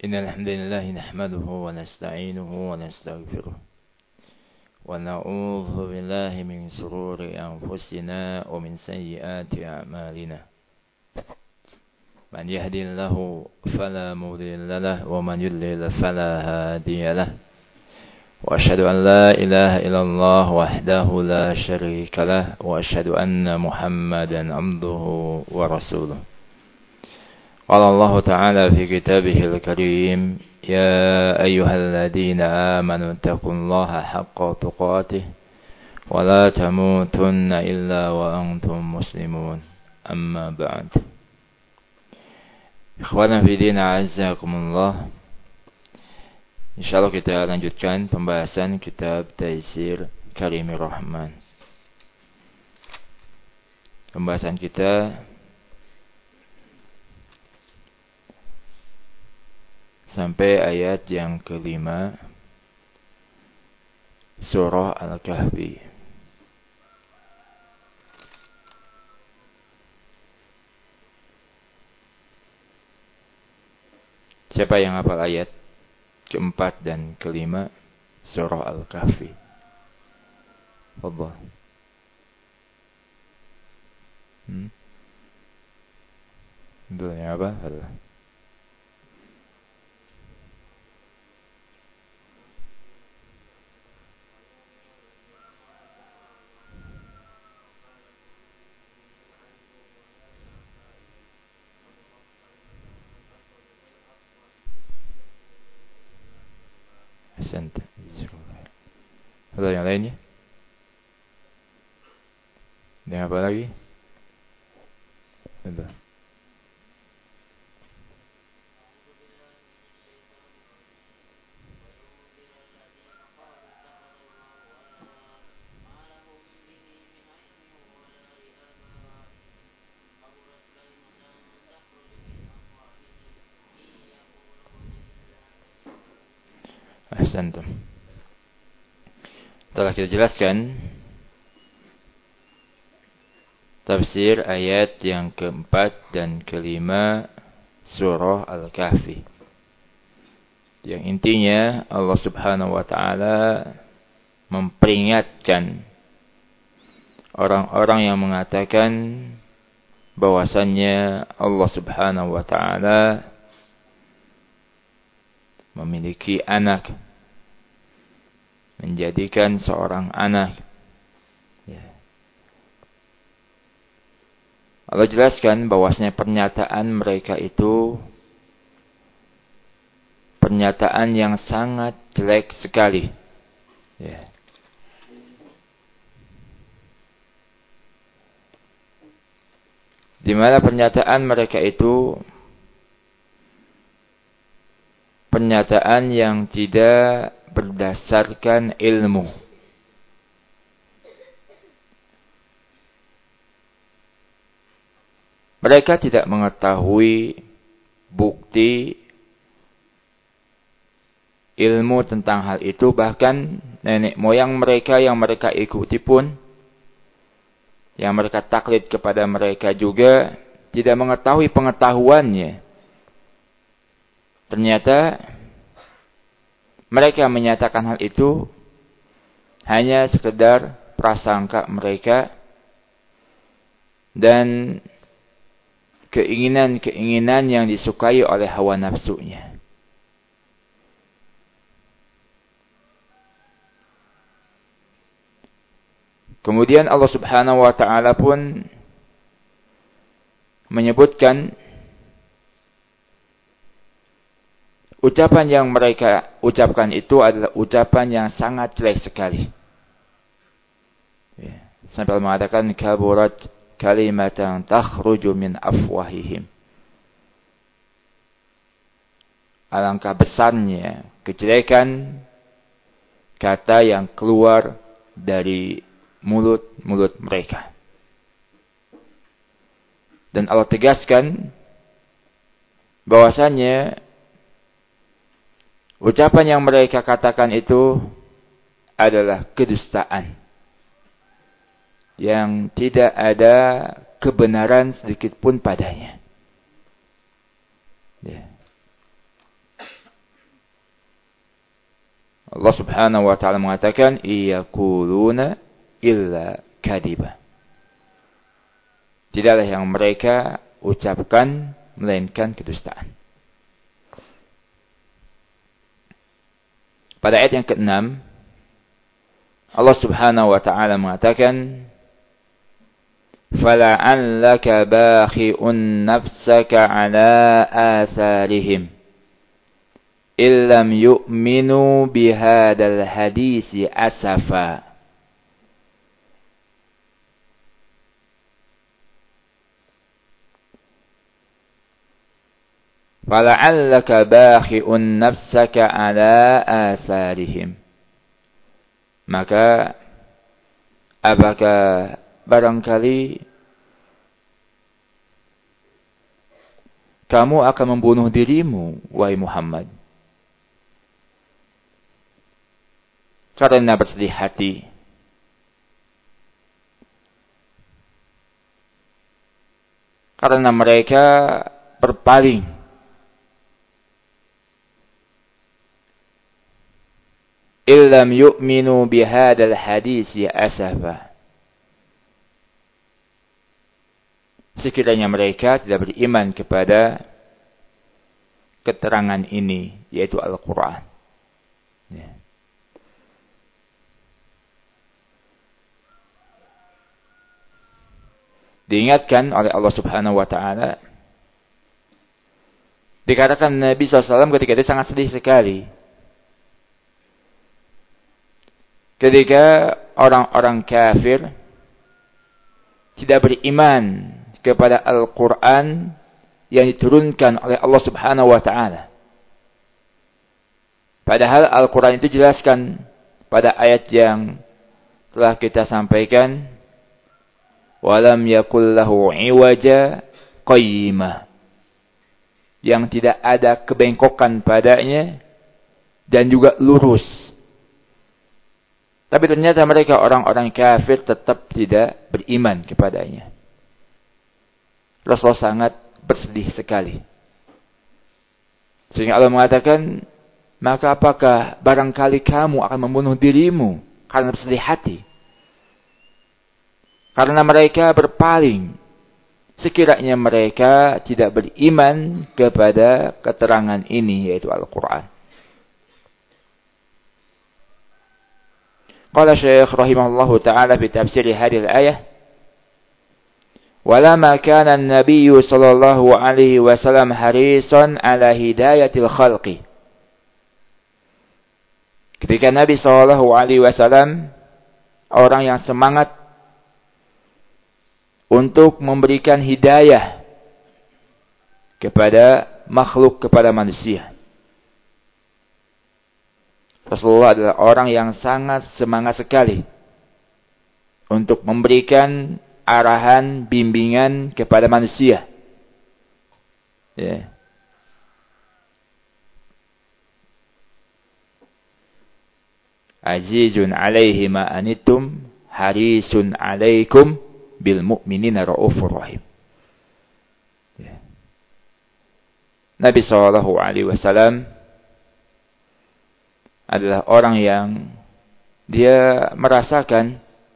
إن الحمد لله نحمده ونستعينه ونستغفره ونعوذ بالله من شرور أنفسنا ومن سيئات أعمالنا من يهدي الله فلا مضل له ومن يضلل فلا هادي له وأشهد أن لا إله إلا الله وحده لا شريك له وأشهد أن محمدا عبده ورسوله. قال الله تعالى في كتابه الكريم يا أيها الذين آمنوا اتقوا الله حق تقاته ولا تموتن إلا وأنتم مسلمون أما بعد. Ikhwana fi din a'azzakumullah. Insyaallah kita lanjutkan pembahasan kitab Taisir Karimir Rahman. Pembahasan kita sampai ayat yang kelima surah Al-Kahfi. Siapa yang hafal ayat keempat dan kelima surah Al-Kahfi? Allah. Judulnya apa? Ada yang lainnya? Ada apa lagi? Ada. Ahsantum. Telah kita jelaskan tafsir ayat yang keempat dan kelima surah Al-Kahfi. Yang intinya Allah Subhanahu wa taala memperingatkan orang-orang yang mengatakan bahwasannya Allah Subhanahu wa taala memiliki anak, menjadikan seorang anak. Allah jelaskan bahwasanya pernyataan mereka itu pernyataan yang sangat jelek sekali. Di mana pernyataan mereka itu pernyataan yang tidak berdasarkan ilmu. Mereka tidak mengetahui bukti ilmu tentang hal itu. Bahkan nenek moyang mereka yang mereka ikuti pun, yang mereka taklid kepada mereka juga tidak mengetahui pengetahuannya. Ternyata mereka menyatakan hal itu hanya sekedar prasangka mereka dan keinginan-keinginan yang disukai oleh hawa nafsunya. Kemudian Allah Subhanahu wa taala pun menyebutkan ucapan yang mereka ucapkan itu adalah ucapan yang sangat jelek sekali. Sampai mengatakan kaburat kalimatan takhruju min afwahihim. Alangkah besarnya kejelekan kata yang keluar dari mulut-mulut mereka. Dan Allah tegaskan bahwasanya ucapan yang mereka katakan itu adalah kedustaan, yang tidak ada kebenaran sedikit pun padanya. Allah Subhanahu wa taala mengatakan iyaquluna illa kadiba. Tidaklah yang mereka ucapkan melainkan kedustaan. Pada ayat yang ke-6 Allah Subhanahu wa taala mengatakan fala'allaka bakhi'un nafsaka 'ala atharihim illam yu'minu bihadzal hadisi asafa. Fala'allaka bakhi'un nafsaka 'ala atharihim. Maka apakah barangkali kamu akan membunuh dirimu, wahai Muhammad, karena bersedih hati karena mereka berpaling illam yu'minu bihadzal hadisi asafa. Sekiranya mereka tidak beriman kepada keterangan ini, yaitu Al-Quran. Ya. Diingatkan oleh Allah Subhanahu wa taala, dikatakan Nabi SAW ketika itu sangat sedih sekali ketika orang-orang kafir tidak beriman kepada Al-Quran yang diturunkan oleh Allah Subhanahu wa ta'ala. Padahal Al-Quran itu jelaskan pada ayat yang telah kita sampaikan, walam yakul lahu iwaja qayyimah, yang tidak ada kebengkokan padanya dan juga lurus. Tapi ternyata mereka orang-orang kafir tetap tidak beriman kepadanya. Rasulullah sangat bersedih sekali. Sehingga Allah mengatakan, maka apakah barangkali kamu akan membunuh dirimu karena bersedih hati? Karena mereka berpaling. Sekiranya mereka tidak beriman kepada keterangan ini, yaitu Al-Quran. Qala Syekh rahimahullahu ta'ala fi tafsir hadhihi al-ayah, "Walama kana an-nabiy sallallahu alaihi wasallam harisan ala hidayatil khalqi." Ketika Nabi sallallahu alaihi wasallam orang yang semangat untuk memberikan hidayah kepada makhluk, kepada manusia. Rasulullah adalah orang yang sangat semangat sekali untuk memberikan arahan, bimbingan kepada manusia. Ya. Azizun alaihi ma anittum harisun alaikum bil mu'minina raufur rahim. Ya. Nabi SAW adalah orang yang dia merasakan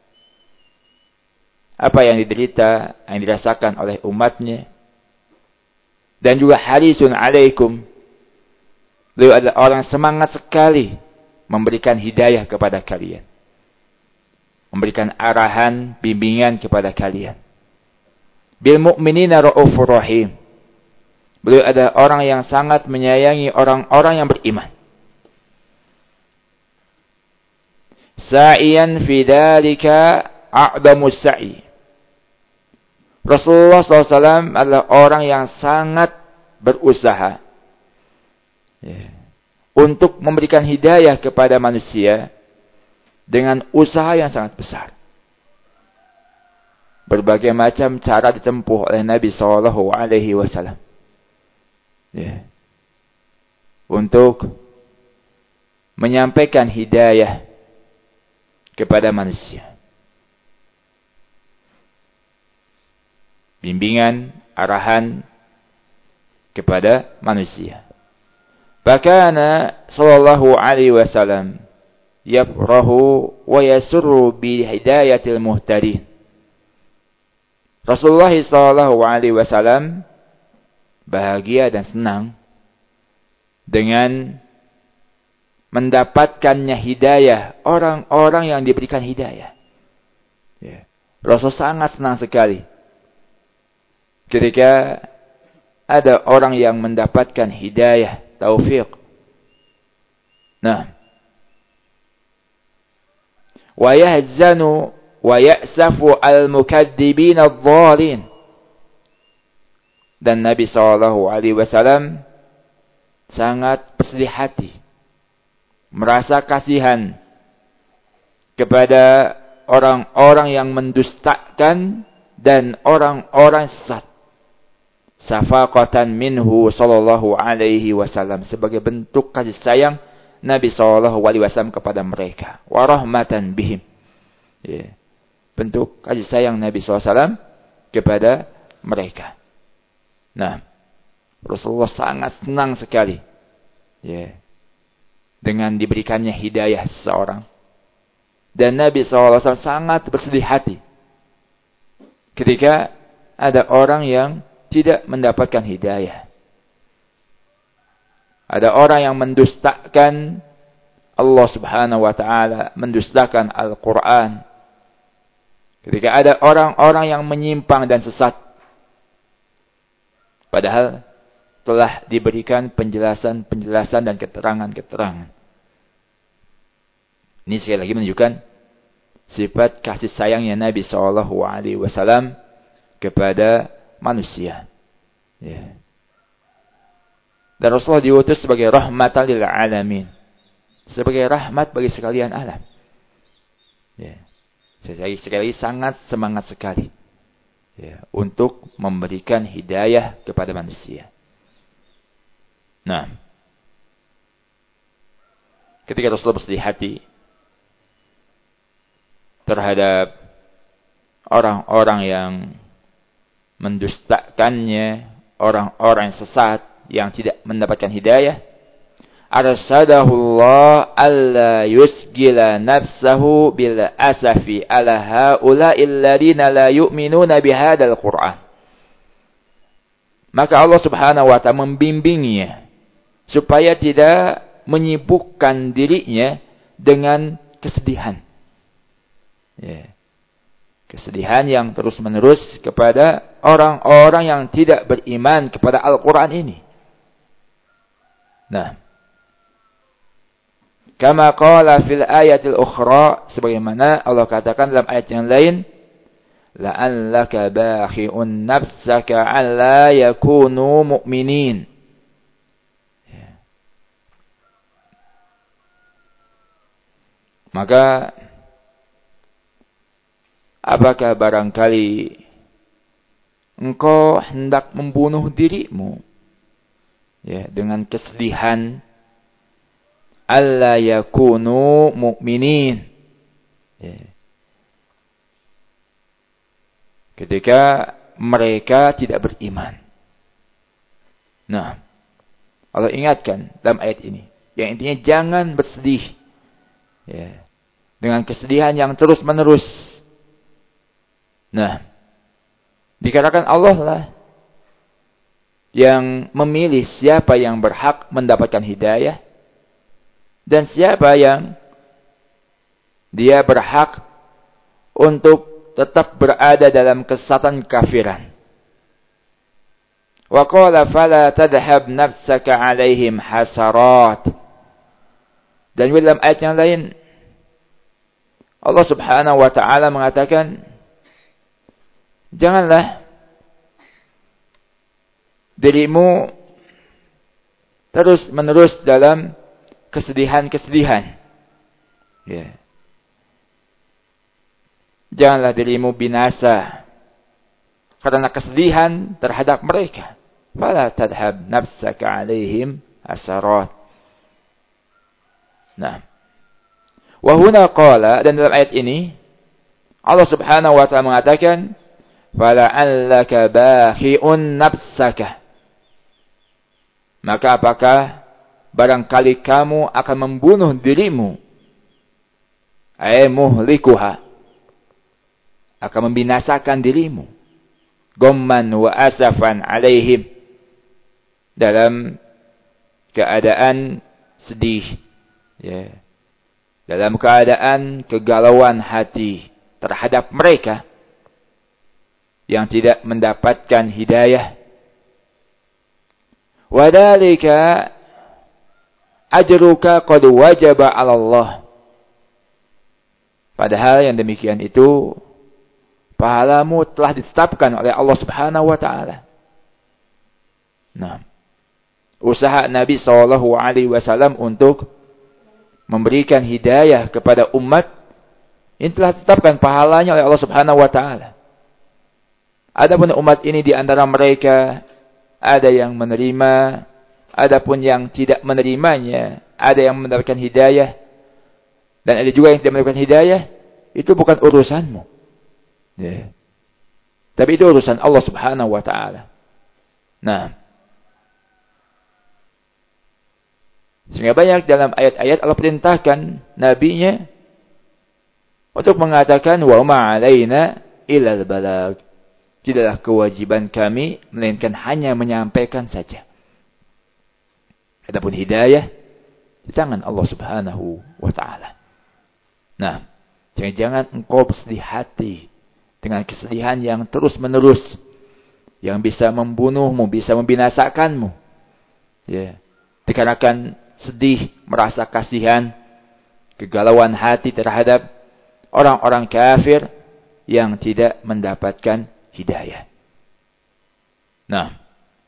apa yang diderita, yang dirasakan oleh umatnya, dan juga harisun alaikum. Beliau adalah orang semangat sekali memberikan hidayah kepada kalian, memberikan arahan, bimbingan kepada kalian. Bil mu'minina raufur rahim. Beliau adalah orang yang sangat menyayangi orang-orang yang beriman. Sa'iyan fi dzalika a'damus sa'i. Rasulullah SAW adalah orang yang sangat berusaha untuk memberikan hidayah kepada manusia dengan usaha yang sangat besar. Berbagai macam cara ditempuh oleh Nabi SAW untuk menyampaikan hidayah kepada manusia. Bimbingan, arahan kepada manusia. Bahkan sallallahu alaihi wasallam yafrahu wa yasurru bi hidayatil muhtadin. Rasulullah sallallahu alaihi wasallam bahagia dan senang dengan mendapatkannya hidayah orang-orang yang diberikan hidayah. Ya. Rasul sangat senang sekali ketika ada orang yang mendapatkan hidayah, taufik. Nah, wa yahzanu wa ya'safu al-mukadzibin adh-dhalin. Dan Nabi sallallahu alaihi wasallam sangat bersedih hati, merasa kasihan kepada orang-orang yang mendustakan dan orang-orang sesat. Safaqatan minhu sallallahu alaihi wasallam, sebagai bentuk kasih sayang Nabi sallallahu alaihi wasallam kepada mereka. Wa rahmatan bihim. Ya. Bentuk kasih sayang Nabi sallallahu alaihi wasallam kepada mereka. Nah, Rasulullah sangat senang sekali ya, dengan diberikannya hidayah seseorang. Dan Nabi SAW sangat bersedih hati ketika ada orang yang tidak mendapatkan hidayah. Ada orang yang mendustakan Allah Subhanahu wa taala, mendustakan Al-Qur'an. Ketika ada orang-orang yang menyimpang dan sesat, padahal telah diberikan penjelasan dan keterangan-keterangan. Ini sekali lagi menunjukkan sifat kasih sayangnya Nabi SAW kepada manusia. Ya. Dan Rasulullah diutus sebagai rahmatan lil alamin, sebagai rahmat bagi sekalian alam. Ya. Sekali lagi sangat semangat sekali ya, untuk memberikan hidayah kepada manusia. Nah, ketika Rasulullah bersedih hati terhadap orang-orang yang mendustakannya, orang-orang sesat yang tidak mendapatkan hidayah, arsadahullah alla yusgila nafsahu bil asafi ala haula'il ladina la yu'minuna bihadzal Qur'an. Maka Allah Subhanahu wa taala membimbingnya supaya tidak menyibukkan dirinya dengan kesedihan. Ya. Kesedihan yang terus-menerus kepada orang-orang yang tidak beriman kepada Al-Quran ini. Nah, kama qala fil ayatil ukhra, sebagaimana Allah katakan dalam ayat yang lain, la'allaka bakhi'un nafsaka 'alla yakunu mu'minin. Ya. Maka apakah barangkali engkau hendak membunuh dirimu ya, dengan kesedihan alla yakunu mu'minin ya, ketika mereka tidak beriman. Nah, Allah ingatkan dalam ayat ini yang intinya jangan bersedih ya, dengan kesedihan yang terus menerus. Nah, dikarenakan Allah lah yang memilih siapa yang berhak mendapatkan hidayah dan siapa yang dia berhak untuk tetap berada dalam kesesatan kafiran. Wa qala fala tadhhab nafsaka 'alaihim hasarat. Dan dalam ayat yang lain Allah Subhanahu wa taala mengatakan, janganlah dirimu terus-menerus dalam kesedihan-kesedihan. Ya. Janganlah dirimu binasa karena kesedihan terhadap mereka. Fala tadhhab nafsaka 'alaihim hasarat. Nah, wa huna qala, dan dalam ayat ini Allah Subhanahu wa taala mengatakan, fala'allaka bakhi'un nafsaka. Maka apakah barangkali kamu akan membunuh dirimu ay muhlikuha, akan membinasakan dirimu. Ghamman wa asafan alaihim, dalam keadaan sedih, ya, dalam keadaan kegalauan hati terhadap mereka yang tidak mendapatkan hidayah. Wadhalika ajruka qad wajaba 'ala Allah. Padahal yang demikian itu pahalamu telah ditetapkan oleh Allah Subhanahu wa taala. Nah, usaha Nabi sallallahu alaihi wasallam untuk memberikan hidayah kepada umat ini telah ditetapkan pahalanya oleh Allah Subhanahu wa taala. Adapun umat ini di antara mereka ada yang menerima, adapun yang tidak menerimanya, ada yang mendapatkan hidayah dan ada juga yang tidak mendapatkan hidayah, itu bukan urusanmu. Ya. Tapi itu urusan Allah Subhanahu wa taala. Nah, sehingga banyak dalam ayat-ayat Allah perintahkan nabinya untuk mengatakan wa ma 'alaina illal balagh. Tidaklah kewajiban kami melainkan hanya menyampaikan saja. Adapun hidayah di tangan Allah Subhanahu wa taala. Nah, jangan engkau bersedih hati dengan kesedihan yang terus-menerus yang bisa membunuhmu, bisa membinasakanmu. Ya. Dikarenakan sedih, merasa kasihan, kegalauan hati terhadap orang-orang kafir yang tidak mendapatkan hidayah. Nah,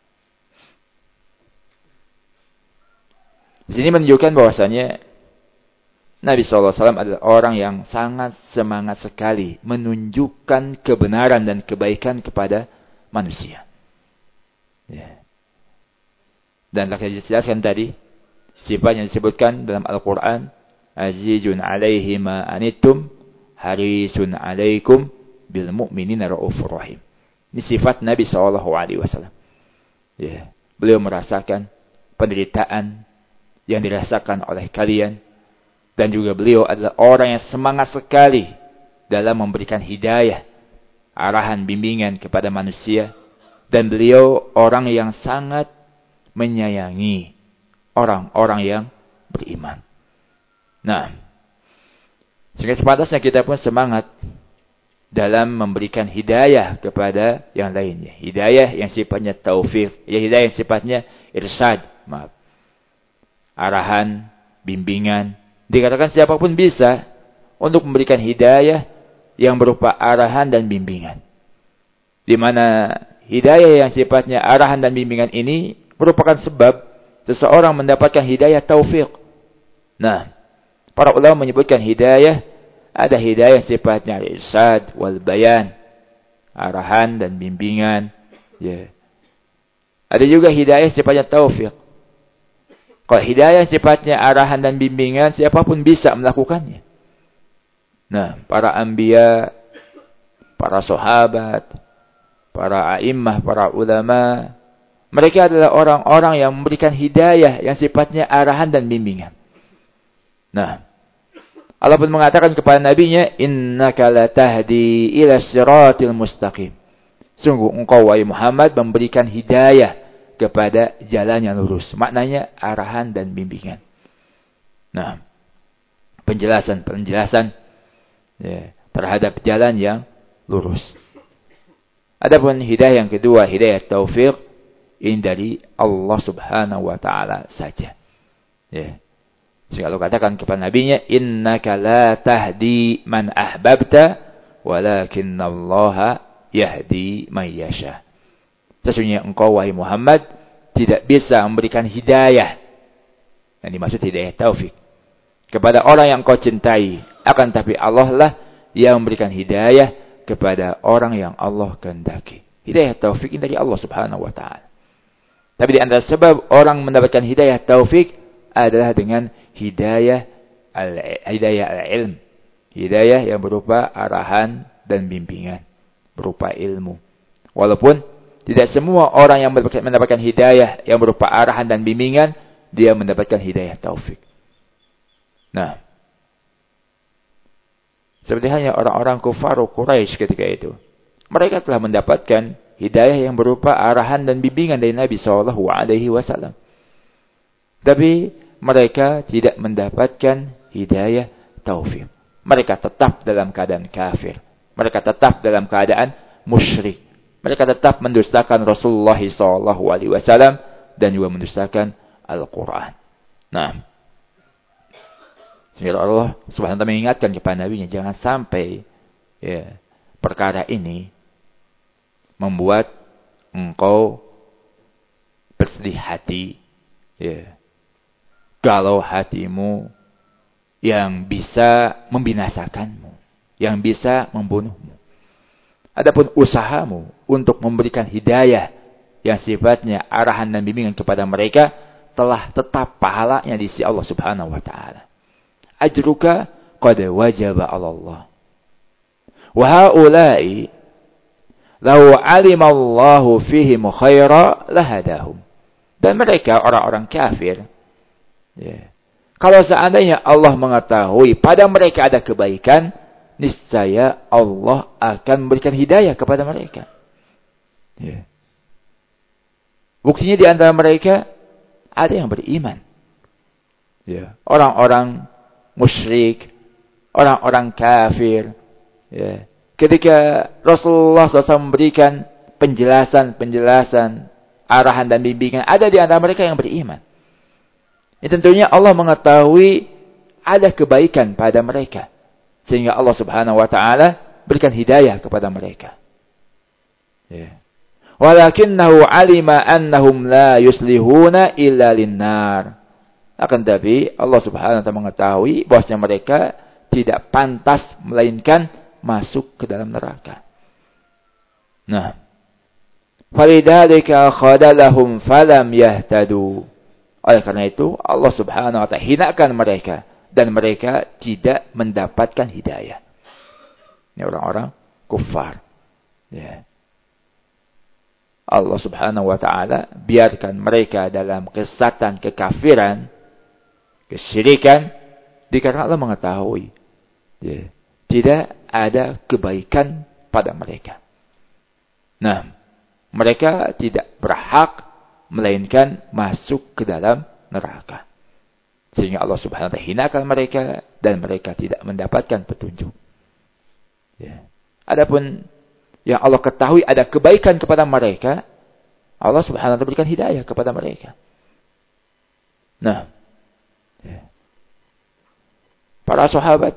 di sini menunjukkan bahwasanya Nabi SAW adalah orang yang sangat semangat sekali menunjukkan kebenaran dan kebaikan kepada manusia. Ya. Dan telah dijelaskan tadi, sifat yang disebutkan dalam Al-Quran, Azizun alaihi ma anittum, harisun alaikum, bil mu'minina raufur rahim. Ini sifat Nabi SAW. Ya. Beliau merasakan penderitaan yang dirasakan oleh kalian. Dan juga beliau adalah orang yang semangat sekali dalam memberikan hidayah, arahan, bimbingan kepada manusia. Dan beliau orang yang sangat menyayangi orang-orang yang beriman. Nah, sehingga sepantasnya kita pun semangat dalam memberikan hidayah kepada yang lainnya. Hidayah yang sifatnya taufik, ya, hidayah yang sifatnya irsyad, arahan, bimbingan. Dikatakan siapapun bisa untuk memberikan hidayah yang berupa arahan dan bimbingan. Di mana hidayah yang sifatnya arahan dan bimbingan ini merupakan sebab seseorang mendapatkan hidayah taufik. Nah, para ulama menyebutkan hidayah, ada hidayah sifatnya irsyad wal bayan, arahan dan bimbingan. Ya. Ada juga hidayah sifatnya taufik. Kalau hidayah sifatnya arahan dan bimbingan, siapapun bisa melakukannya. Nah, para anbiya, para sahabat, para a'immah, para ulama, mereka adalah orang-orang yang memberikan hidayah yang sifatnya arahan dan bimbingan. Nah, Allah pun mengatakan kepada nabinya, innaka latahdi ila siratil mustaqim. Sungguh engkau wahai Muhammad memberikan hidayah kepada jalan yang lurus. Maknanya arahan dan bimbingan. Nah, penjelasan ya, terhadap jalan yang lurus. Adapun hidayah yang kedua, hidayah taufik, ini dari Allah Subhanahu wa taala saja. Ya. Sehingga Allah katakan kepada nabinya, innaka la tahdi man ahbabta walakinallaha yahdi man yasha. Sesungguhnya engkau wahai Muhammad tidak bisa memberikan hidayah, yang dimaksud hidayah taufik, kepada orang yang kau cintai, akan tapi Allah lah yang memberikan hidayah kepada orang yang Allah kehendaki. Hidayah taufik ini dari Allah Subhanahu wa taala. Tapi di antara sebab orang mendapatkan hidayah taufik adalah dengan hidayah al-ilm. Hidayah yang berupa arahan dan bimbingan, berupa ilmu. Walaupun tidak semua orang yang mendapatkan hidayah yang berupa arahan dan bimbingan, dia mendapatkan hidayah taufik. Nah, Seperti halnya orang-orang kufar Quraisy ketika itu. Mereka telah mendapatkan hidayah yang berupa arahan dan bimbingan dari Nabi SAW. Tapi mereka tidak mendapatkan hidayah taufik. Mereka tetap dalam keadaan kafir. Mereka tetap dalam keadaan musyrik. Mereka tetap mendustakan Rasulullah SAW dan juga mendustakan Al-Quran. Nah, sehingga Allah Subhanahu wa taala mengingatkan kepada Nabi-Nya, jangan sampai perkara ini membuat engkau bersedih hati, galau hatimu, yang bisa membinasakanmu, yang bisa membunuhmu. Adapun usahamu untuk memberikan hidayah yang sifatnya arahan dan bimbingan kepada mereka telah tetap pahalanya di sisi Allah Subhanahu wa taala. Ajruka qad wajaba 'ala Allah. Wa haula'i law 'alima Allahu fihim khaira lahadahum. Dan mereka orang-orang kafir, kalau seandainya Allah mengetahui pada mereka ada kebaikan, niscaya Allah akan memberikan hidayah kepada mereka. Buktinya di antara mereka ada yang beriman. Orang-orang musyrik, orang-orang kafir. Ketika Rasulullah SAW memberikan penjelasan, arahan dan bimbingan, ada di antara mereka yang beriman. Tentunya Allah mengetahui ada kebaikan pada mereka, sehingga Allah Subhanahu wa taala berikan hidayah kepada mereka. Walakinnahu 'alima annahum la yuslihuna illa linnar. Akan tetapi Allah Subhanahu wa taala mengetahui bahwasanya mereka tidak pantas melainkan masuk ke dalam neraka. Nah, falidzalika khadalahum falam yahtadu. Oleh karena itu Allah Subhanahu wa taala hinakan mereka dan mereka tidak mendapatkan hidayah. Ini orang-orang kufar. Allah Subhanahu wa taala biarkan mereka dalam kesesatan, kekafiran, kesyirikan, dikarenakan Allah mengetahui tidak ada kebaikan pada mereka. Nah, mereka tidak berhak melainkan masuk ke dalam neraka. Sehingga Allah Subhanahu wa taala hinakan mereka dan mereka tidak mendapatkan petunjuk. Adapun yang Allah ketahui ada kebaikan kepada mereka, Allah Subhanahu wa taala berikan hidayah kepada mereka. Nah, para sahabat,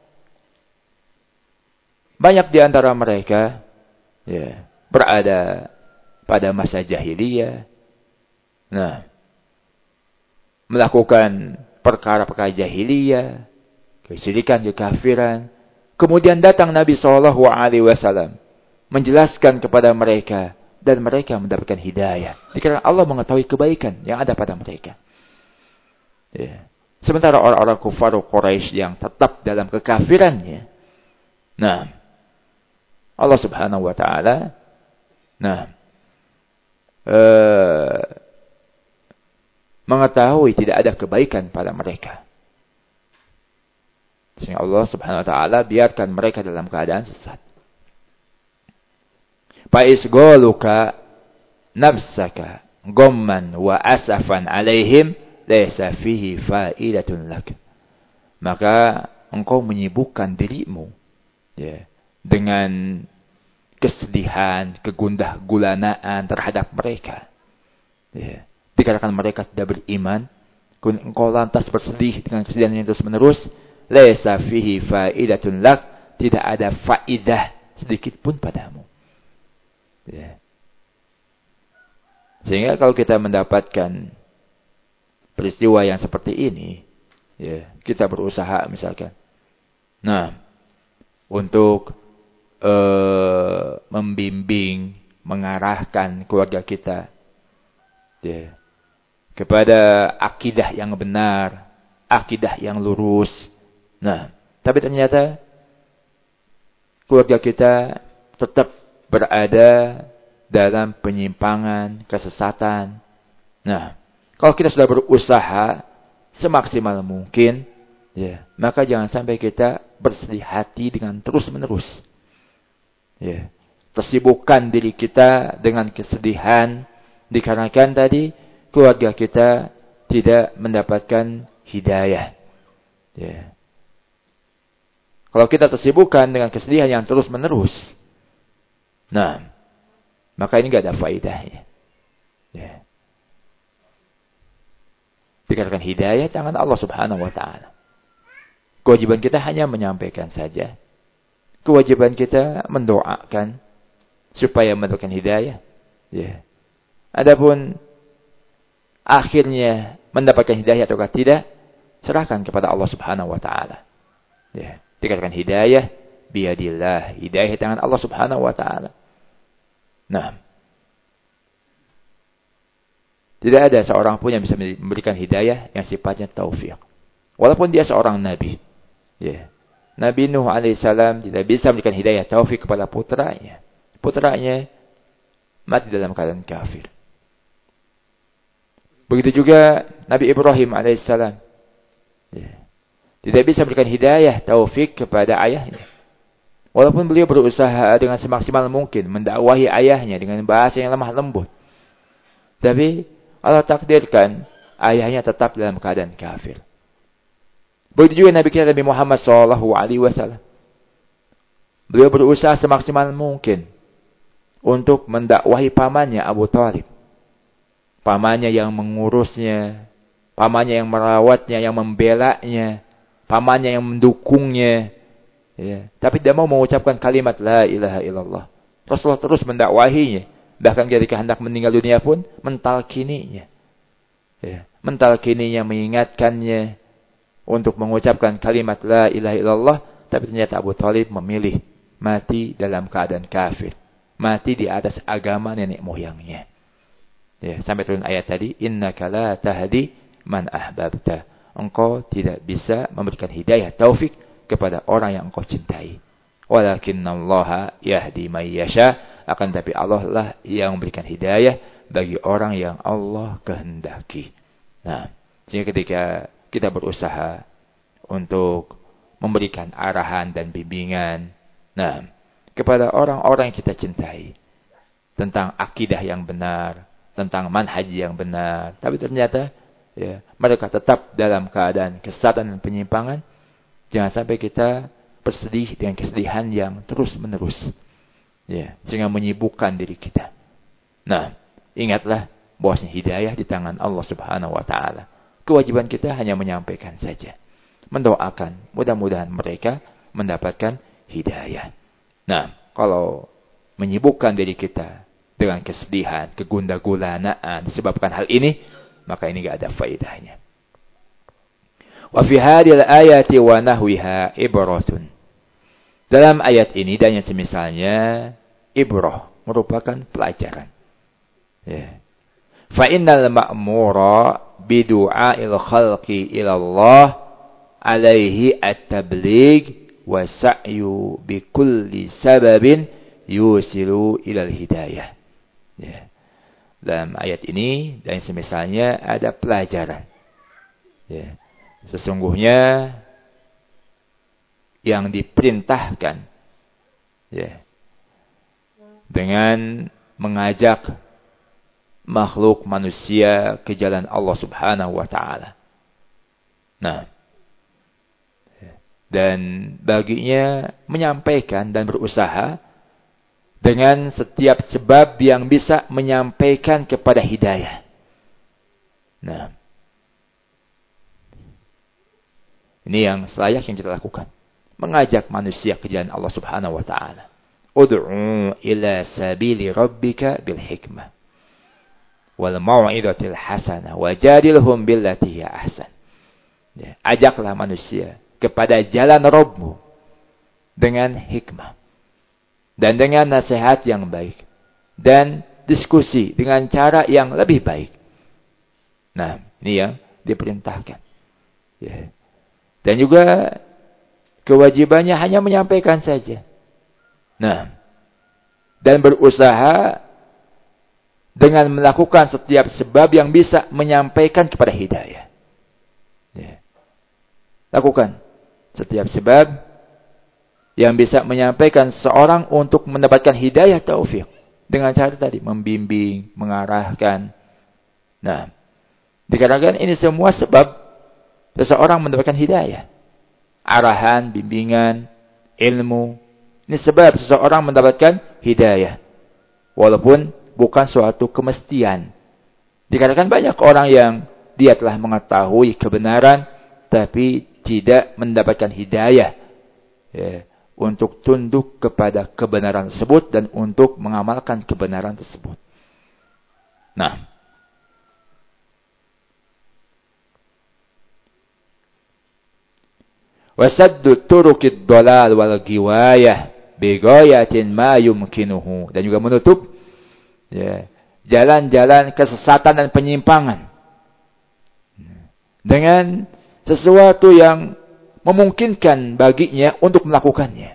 banyak di antara mereka berada pada masa jahiliyah. Nah, melakukan perkara-perkara jahiliyah, kesyirikan, kekafiran. Kemudian datang Nabi SAW menjelaskan kepada mereka dan mereka mendapatkan hidayah. Dikarenakan Allah mengetahui kebaikan yang ada pada mereka. Sementara orang-orang kufar Quraisy yang tetap dalam kekafirannya, nah, Allah Subhanahu wa taala mengetahui tidak ada kebaikan pada mereka. Sehingga Allah Subhanahu wa taala biarkan mereka dalam keadaan sesat. Fa'isghaluka nafsaka ghamman wa asafan alaihim laysa fihi fa'idatun lak. Maka engkau menyibukkan dirimu dengan kesedihan, kegundah gulanaan terhadap mereka. Dikarenakan mereka tidak beriman, engkau lantas bersedih dengan kesedihan yang terus menerus. Laisa fihi fa'idatun lak, tidak ada faidah sedikit pun padamu. Sehingga kalau kita mendapatkan peristiwa yang seperti ini, kita berusaha misalkan, untuk membimbing, mengarahkan keluarga kita kepada akidah yang benar, akidah yang lurus. Nah, tapi ternyata keluarga kita tetap berada dalam penyimpangan, kesesatan. Nah, kalau kita sudah berusaha semaksimal mungkin Ya, maka jangan sampai kita bersedih hati dengan terus-menerus. Ya, tersibukkan diri kita dengan kesedihan dikarenakan tadi keluarga kita tidak mendapatkan hidayah. Ya. Kalau kita tersibukkan dengan kesedihan yang terus-menerus, nah, maka ini enggak ada faedahnya. Ya. Dikatakan hidayah tangan Allah Subhanahu wa taala. Kewajiban kita hanya menyampaikan saja. Kewajiban kita mendoakan supaya mendapatkan hidayah. Ya. Adapun akhirnya mendapatkan hidayah atau tidak, serahkan kepada Allah Subhanahu wa taala. Ya. Dikatakan hidayah biyadillah, hidayah tangan Allah Subhanahu wa taala. Nah, tidak ada seorang pun yang bisa memberikan hidayah yang sifatnya taufik. Walaupun dia seorang nabi. Ya. Nabi Nuh alaihissalam tidak bisa memberikan hidayah taufik kepada putranya. Putranya mati dalam keadaan kafir. Begitu juga Nabi Ibrahim alaihissalam. Ya. Tidak bisa memberikan hidayah taufik kepada ayahnya. Walaupun beliau berusaha dengan semaksimal mungkin mendakwahi ayahnya dengan bahasa yang lemah lembut. Tapi Allah takdirkan ayahnya tetap dalam keadaan kafir. Begitu juga Nabi kita Nabi Muhammad SAW. Beliau berusaha semaksimal mungkin untuk mendakwahi pamannya Abu Thalib. Pamannya yang mengurusnya, pamannya yang merawatnya, yang membelanya, pamannya yang mendukungnya. Ya. Tapi tidak mau mengucapkan kalimat La ilaha illallah. Rasulullah terus mendakwahinya. Bahkan ketika hendak meninggal dunia pun mentalkininya. Ya. Mentalkininya, mengingatkannya untuk mengucapkan kalimat La ilaha illallah. Tapi ternyata Abu Thalib memilih mati dalam keadaan kafir. Mati di atas agama nenek moyangnya. Ya, sampai turun ayat tadi, innaka la tahdi man ahbabta. Engkau tidak bisa memberikan hidayah taufik kepada orang yang engkau cintai. Walakinnallaha yahdi may yasha. Akan tapi Allah lah yang memberikan hidayah bagi orang yang Allah kehendaki. Nah, sehingga ketika kita berusaha untuk memberikan arahan dan bimbingan, nah, kepada orang-orang yang kita cintai tentang akidah yang benar, tentang manhaj yang benar, tapi ternyata ya, mereka tetap dalam keadaan kesesatan dan penyimpangan, jangan sampai kita bersedih dengan kesedihan yang terus-menerus. Ya, sehingga menyibukkan diri kita. Nah, ingatlah bahwasanya hidayah di tangan Allah Subhanahu wa taala. Kewajiban kita hanya menyampaikan saja. Mendoakan, mudah-mudahan mereka mendapatkan hidayah. Nah, kalau menyibukkan diri kita dengan kesedihan, kegundah-gulanaan disebabkan hal ini, maka ini enggak ada faedahnya. Wa fi hadhil ayati wa nahwiha ibratun. Dalam ayat ini dan yang semisalnya, ibrah merupakan pelajaran. Ya. Fa innal ma'mura bi du'a'il khalqi ila Allah alaihi at-tabligh wa sa'yu bi kulli sababin yusilu ila al-hidayah. Ya. Dalam ayat ini dan yang semisalnya ada pelajaran. Ya. Sesungguhnya yang diperintahkan ya, dengan mengajak makhluk manusia ke jalan Allah Subhanahu wa taala. Nah, dan baginya menyampaikan dan berusaha dengan setiap sebab yang bisa menyampaikan kepada hidayah. Nah, ini yang selayak yang kita lakukan. Mengajak manusia ke jalan Allah Subhanahu wa taala. Ud'u ila sabili rabbika bil hikmah wal mau'izatil hasanah wajadilhum billati hiya ahsan. Ya, ajaklah manusia kepada jalan Rabbmu dengan hikmah dan dengan nasihat yang baik dan diskusi dengan cara yang lebih baik. Nah, ini yang diperintahkan. Ya. Dan juga kewajibannya hanya menyampaikan saja. Nah, dan berusaha dengan melakukan setiap sebab yang bisa menyampaikan kepada hidayah. Ya. lakukan setiap sebab yang bisa menyampaikan seorang untuk mendapatkan hidayah taufik. Dengan cara tadi, membimbing, mengarahkan. Nah, dikarenakan ini semua sebab seseorang mendapatkan hidayah. Arahan, bimbingan, ilmu. Ini sebab seseorang mendapatkan hidayah. Walaupun bukan suatu kemestian. Dikarenakan banyak orang yang dia telah mengetahui kebenaran, tapi tidak mendapatkan hidayah. Untuk tunduk kepada kebenaran tersebut dan untuk mengamalkan kebenaran tersebut. Nah, wasaddu turukid dhalal wal ghiwayah bighayatin ma yumkinuhu, dan juga menutup jalan-jalan kesesatan dan penyimpangan dengan sesuatu yang memungkinkan baginya untuk melakukannya.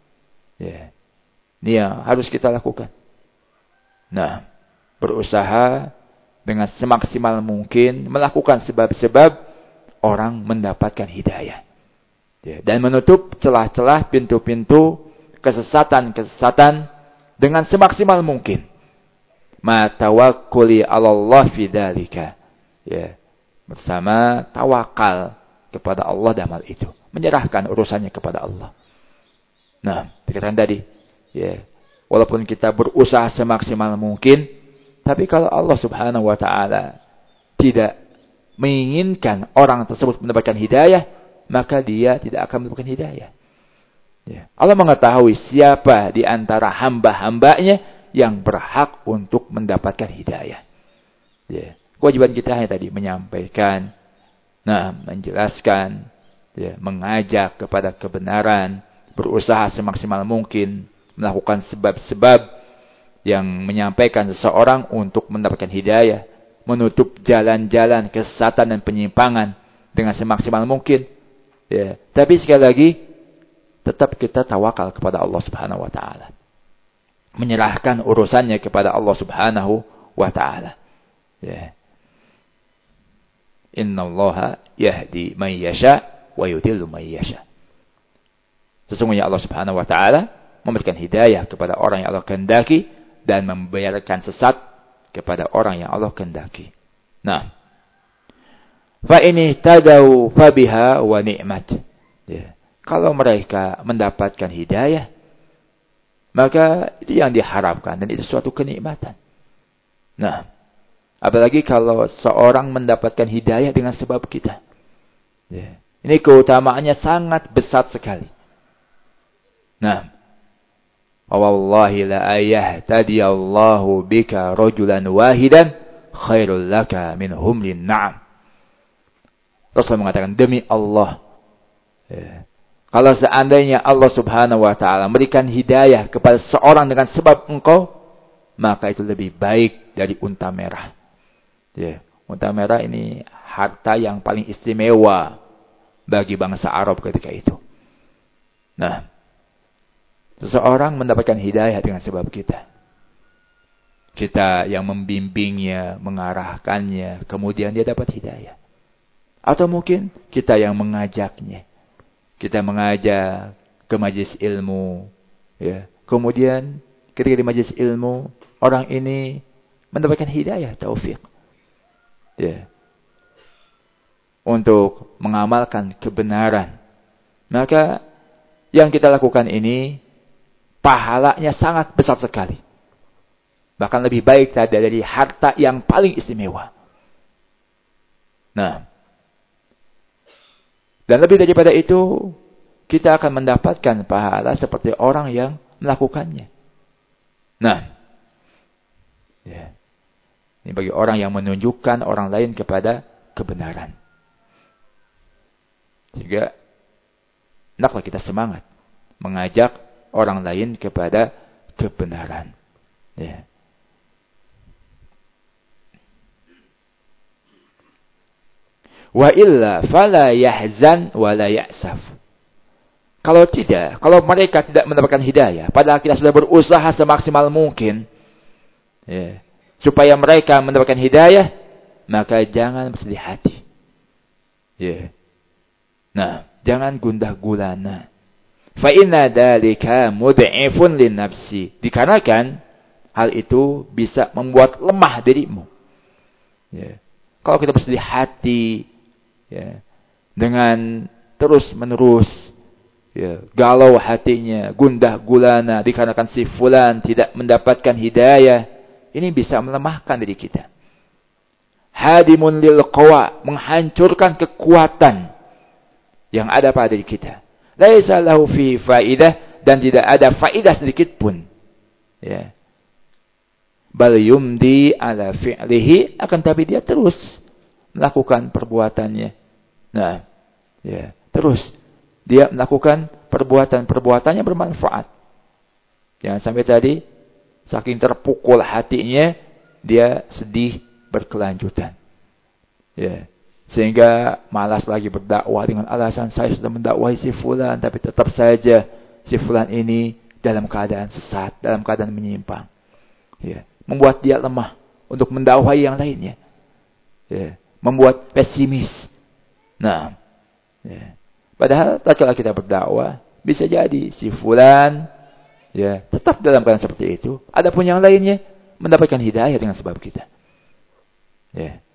Ini yang harus kita lakukan. Nah, berusaha dengan semaksimal mungkin melakukan sebab-sebab orang mendapatkan hidayah. Dan menutup celah-celah pintu-pintu kesesatan-kesesatan dengan semaksimal mungkin. Ma tawakkuli 'ala Allah fi dzalika. Bersama tawakal kepada Allah dalam hal itu. Menyerahkan urusannya kepada Allah. Nah, dikatakan tadi, walaupun kita berusaha semaksimal mungkin, tapi kalau Allah Subhanahu wa taala tidak menginginkan orang tersebut mendapatkan hidayah, maka dia tidak akan mendapatkan hidayah. Allah mengetahui siapa di antara hamba-hambanya yang berhak untuk mendapatkan hidayah. Kewajiban kita hanya tadi menyampaikan, menjelaskan, mengajak kepada kebenaran, berusaha semaksimal mungkin melakukan sebab-sebab yang menyampaikan seseorang untuk mendapatkan hidayah, menutup jalan-jalan kesesatan dan penyimpangan dengan semaksimal mungkin. Tapi sekali lagi, tetap kita tawakal kepada Allah Subhanahu wa taala. Menyerahkan urusannya kepada Allah Subhanahu wa taala. Innallaha yahdi man yasha wa yudhillu man yasha. Sesungguhnya Allah Subhanahu wa taala memberikan hidayah kepada orang yang Allah kehendaki dan membiarkan sesat kepada orang yang Allah kehendaki. Nah, fa ini tadau fabiha wa ni'mat. Kalau mereka mendapatkan hidayah, maka itu yang diharapkan dan itu suatu kenikmatan. Nah, apalagi kalau seorang mendapatkan hidayah dengan sebab kita. Ini keutamaannya sangat besar sekali. Nah, wallahi la ayahtadiyallahu bika rajulan wahidan khairul laka min humlin na'am. Rasul mengatakan, demi Allah, kalau seandainya Allah Subhanahu wa taala memberikan hidayah kepada seorang dengan sebab engkau, maka itu lebih baik dari unta merah. Unta merah ini harta yang paling istimewa bagi bangsa Arab ketika itu. Nah, seseorang mendapatkan hidayah dengan sebab kita. Kita yang membimbingnya, mengarahkannya, kemudian dia dapat hidayah. Atau mungkin kita yang mengajaknya. Kita mengajak ke majelis ilmu. Kemudian ketika di majelis ilmu, orang ini mendapatkan hidayah, taufik. Untuk mengamalkan kebenaran. Maka yang kita lakukan ini, pahalanya sangat besar sekali. Bahkan lebih baik dari harta yang paling istimewa. Nah, dan lebih daripada itu, kita akan mendapatkan pahala seperti orang yang melakukannya. Nah, ini bagi orang yang menunjukkan orang lain kepada kebenaran. Sehingga, hendaklah kita semangat mengajak orang lain kepada kebenaran. Wa illa fala yahzan wa la ya'saf. Kalau tidak, kalau mereka tidak mendapatkan hidayah, padahal kita sudah berusaha semaksimal mungkin supaya mereka mendapatkan hidayah, maka jangan bersedih hati. Nah, Jangan gundah gulana. Fa inna dzalika mud'ifun linnafsi. Dikarenakan hal itu bisa membuat lemah dirimu. Ya. Kalau kita bersedih hati, ya, dengan terus-menerus, ya, galau hatinya, gundah gulana, dikarenakan si fulan tidak mendapatkan hidayah, ini bisa melemahkan diri kita. Hadimun lil qawa, menghancurkan kekuatan yang ada pada diri kita. Laisa lahu fi faidah, dan tidak ada faidah sedikit pun. Ya. Bal yumdi ala fi'lihi, akan tapi dia terus melakukan perbuatannya. Nah, ya, terus dia melakukan perbuatan-perbuatannya bermanfaat. Jangan sampai tadi saking terpukul hatinya dia sedih berkelanjutan. Ya. Sehingga malas lagi berdakwah dengan alasan saya sudah mendakwahi si fulan, tapi tetap saja si fulan ini dalam keadaan sesat, dalam keadaan menyimpang. Ya. Membuat dia lemah untuk mendakwahi yang lainnya. Ya. Membuat pesimis. Nah, ya. Padahal tatkala kita berdakwah, bisa jadi si fulan ya tetap dalam keadaan seperti itu. Adapun yang lainnya mendapatkan hidayah dengan sebab kita. Ya.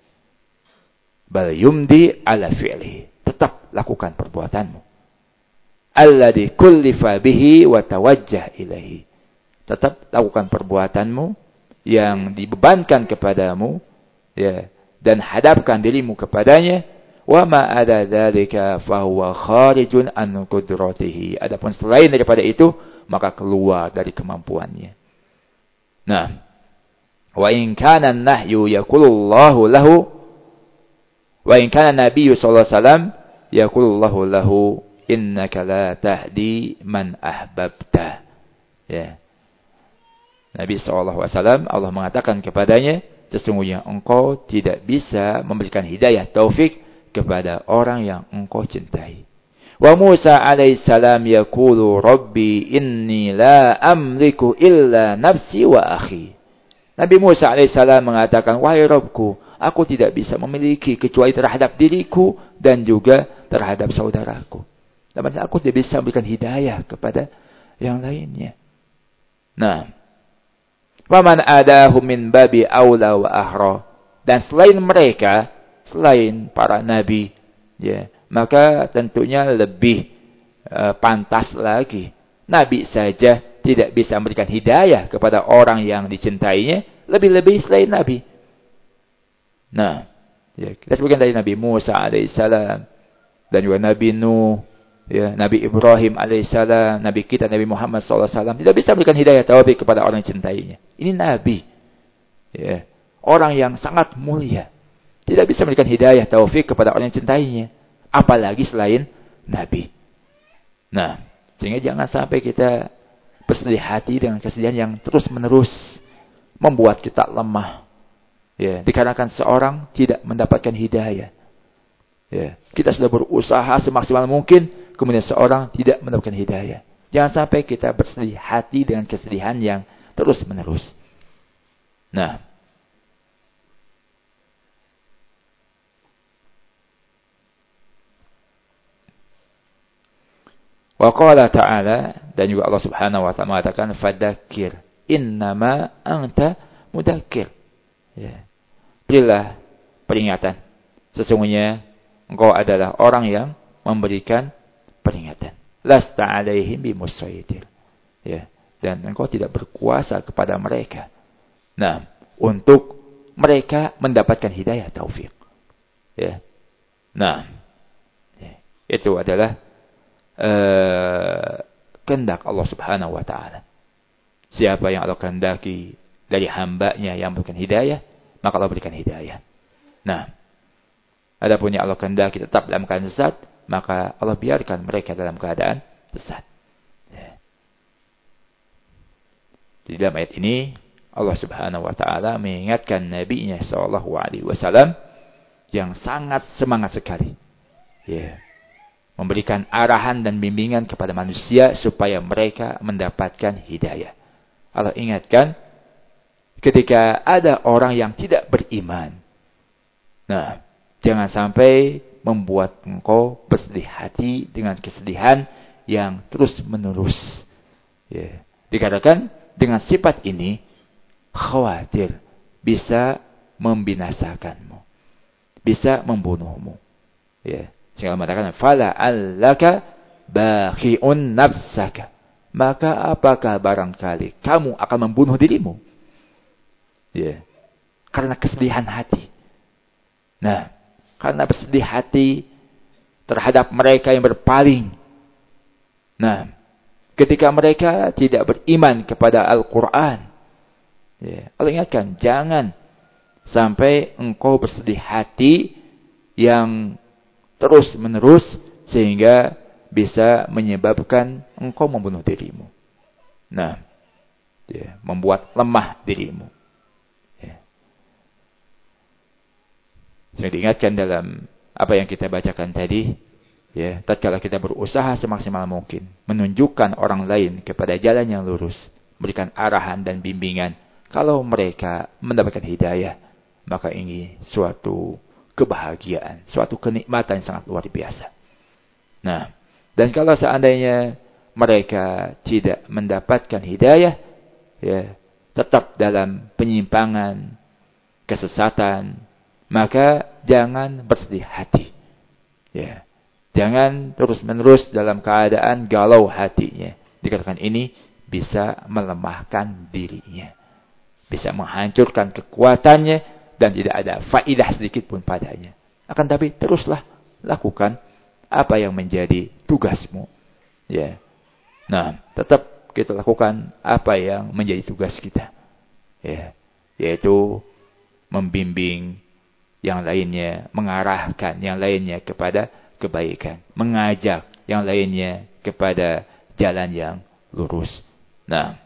Bal yumdi ala fi'lihi. Tetap lakukan perbuatanmu. Alladzi kullifa bihi wa tawajjah ilaihi. Tetap lakukan perbuatanmu yang dibebankan kepadamu, ya, dan hadapkan dirimu kepadanya. Wa ma ada dzalika fa huwa kharijun an qudratihi. Adapun selain daripada itu, maka keluar dari kemampuannya. Nah, wa in kana an-nahyu yaqulullahu lahu, wa in kana nabiyyu sallallahu alaihi wasallam yaqulullahu lahu innaka la tahdi man ahbabta. Ya. Nabi SAW, Allah mengatakan kepadanya, sesungguhnya engkau tidak bisa memberikan hidayah taufik kepada orang yang engkau cintai. Wa Musa alaihissalam yaqulu Rabbi inni la amliku illa nafsi wa akhi. Nabi Musa alaihissalam mengatakan, wahai Rabbku, aku tidak bisa memiliki kecuali terhadap diriku dan juga terhadap saudaraku. Dan aku tidak bisa memberikan hidayah kepada yang lainnya. Nah, waman adahu min babi aula wa ahra. Dan selain mereka, selain para nabi, ya, maka tentunya lebih pantas lagi. Nabi saja tidak bisa memberikan hidayah kepada orang yang dicintainya, lebih-lebih selain nabi. Nah, ya, kita sebutkan dari Nabi Musa alaihissalam, dan juga Nabi Nuh, ya, Nabi Ibrahim alaihissalam, Nabi kita Nabi Muhammad SAW tidak bisa memberikan hidayah taufik kepada orang yang cintainya. Ini Nabi, ya, orang yang sangat mulia, tidak bisa memberikan hidayah taufik kepada orang yang cintainya, apalagi selain Nabi. Nah, sehingga jangan sampai kita bersedih hati dengan kesedihan yang terus menerus membuat kita lemah, ya, dikarenakan seorang tidak mendapatkan hidayah. Ya, kita sudah berusaha semaksimal mungkin, kemudian seorang tidak mendapatkan hidayah. Jangan sampai kita bersedih hati dengan kesedihan yang terus-menerus. Nah, wa qala ta'ala, dan juga Allah Subhanahu wa ta'ala mengatakan fadzakir innama anta mudzakir. Ya. Berilah peringatan. Sesungguhnya engkau adalah orang yang memberikan peringatan. Lasta alaihim bimusaitir. Ya, dan engkau tidak berkuasa kepada mereka. Nah, untuk mereka mendapatkan hidayah taufik. Ya. Nah, ya, itu adalah kehendak Allah Subhanahu wa taala. Siapa yang Allah kehendaki dari hambanya yang memberikan hidayah, maka Allah berikan hidayah. Nah, adapun yang Allah kehendaki tetap dalam keadaan sesat, maka Allah biarkan mereka dalam keadaan sesat. Ya. Di dalam ayat ini Allah Subhanahu wa taala mengingatkan nabinya sallallahu alaihi wasallam yang sangat semangat sekali. Ya. Memberikan arahan dan bimbingan kepada manusia supaya mereka mendapatkan hidayah. Allah ingatkan ketika ada orang yang tidak beriman. Nah, jangan sampai membuat engkau bersedih hati dengan kesedihan yang terus menerus. Ya. Dikatakan dengan sifat ini khawatir bisa membinasakanmu, bisa membunuhmu. Ya. Sehingga mengatakan fala allaka bakhi'un nafsaka. Maka apakah barangkali kamu akan membunuh dirimu? Ya. Karena kesedihan hati. Nah, karena bersedih hati terhadap mereka yang berpaling. Nah, ketika mereka tidak beriman kepada Al-Quran. Ya, Allah ingatkan, jangan sampai engkau bersedih hati yang terus menerus sehingga bisa menyebabkan engkau membunuh dirimu. Nah, ya, membuat lemah dirimu. Ya. Sudah diingatkan dalam apa yang kita bacakan tadi, ya, tatkala kita berusaha semaksimal mungkin menunjukkan orang lain kepada jalan yang lurus, memberikan arahan dan bimbingan. Kalau mereka mendapatkan hidayah, maka ini suatu kebahagiaan, suatu kenikmatan yang sangat luar biasa. Nah, dan kalau seandainya mereka tidak mendapatkan hidayah, ya, tetap dalam penyimpangan, kesesatan, maka jangan bersedih hati. Ya. Jangan terus-menerus dalam keadaan galau hatinya. Dikatakan ini bisa melemahkan dirinya. Bisa menghancurkan kekuatannya dan tidak ada faidah sedikit pun padanya. Akan tapi teruslah lakukan apa yang menjadi tugasmu. Ya. Nah, tetap kita lakukan apa yang menjadi tugas kita. Ya. Yaitu membimbing yang lainnya, mengarahkan yang lainnya kepada kebaikan, mengajak yang lainnya kepada jalan yang lurus. Nah,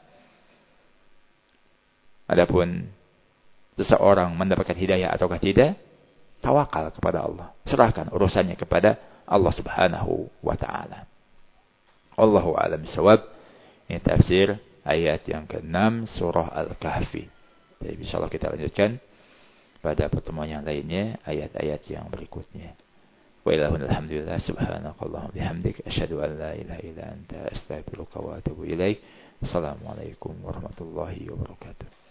adapun seseorang mendapatkan hidayah ataukah tidak, tawakal kepada Allah. Serahkan urusannya kepada Allah Subhanahu wa taala. Allahu a'lam bishawab. Ini tafsir ayat yang ke-6 surah Al-Kahfi. Jadi insyaallah kita lanjutkan pada pertemuan yang lainnya ayat-ayat yang berikutnya. Wa ilahul hamdulillah subhanakallahumma bihamdik asyhadu an la ilaha illa anta astaghfiruka wa atubu ilaik. Assalamualaikum warahmatullahi wabarakatuh.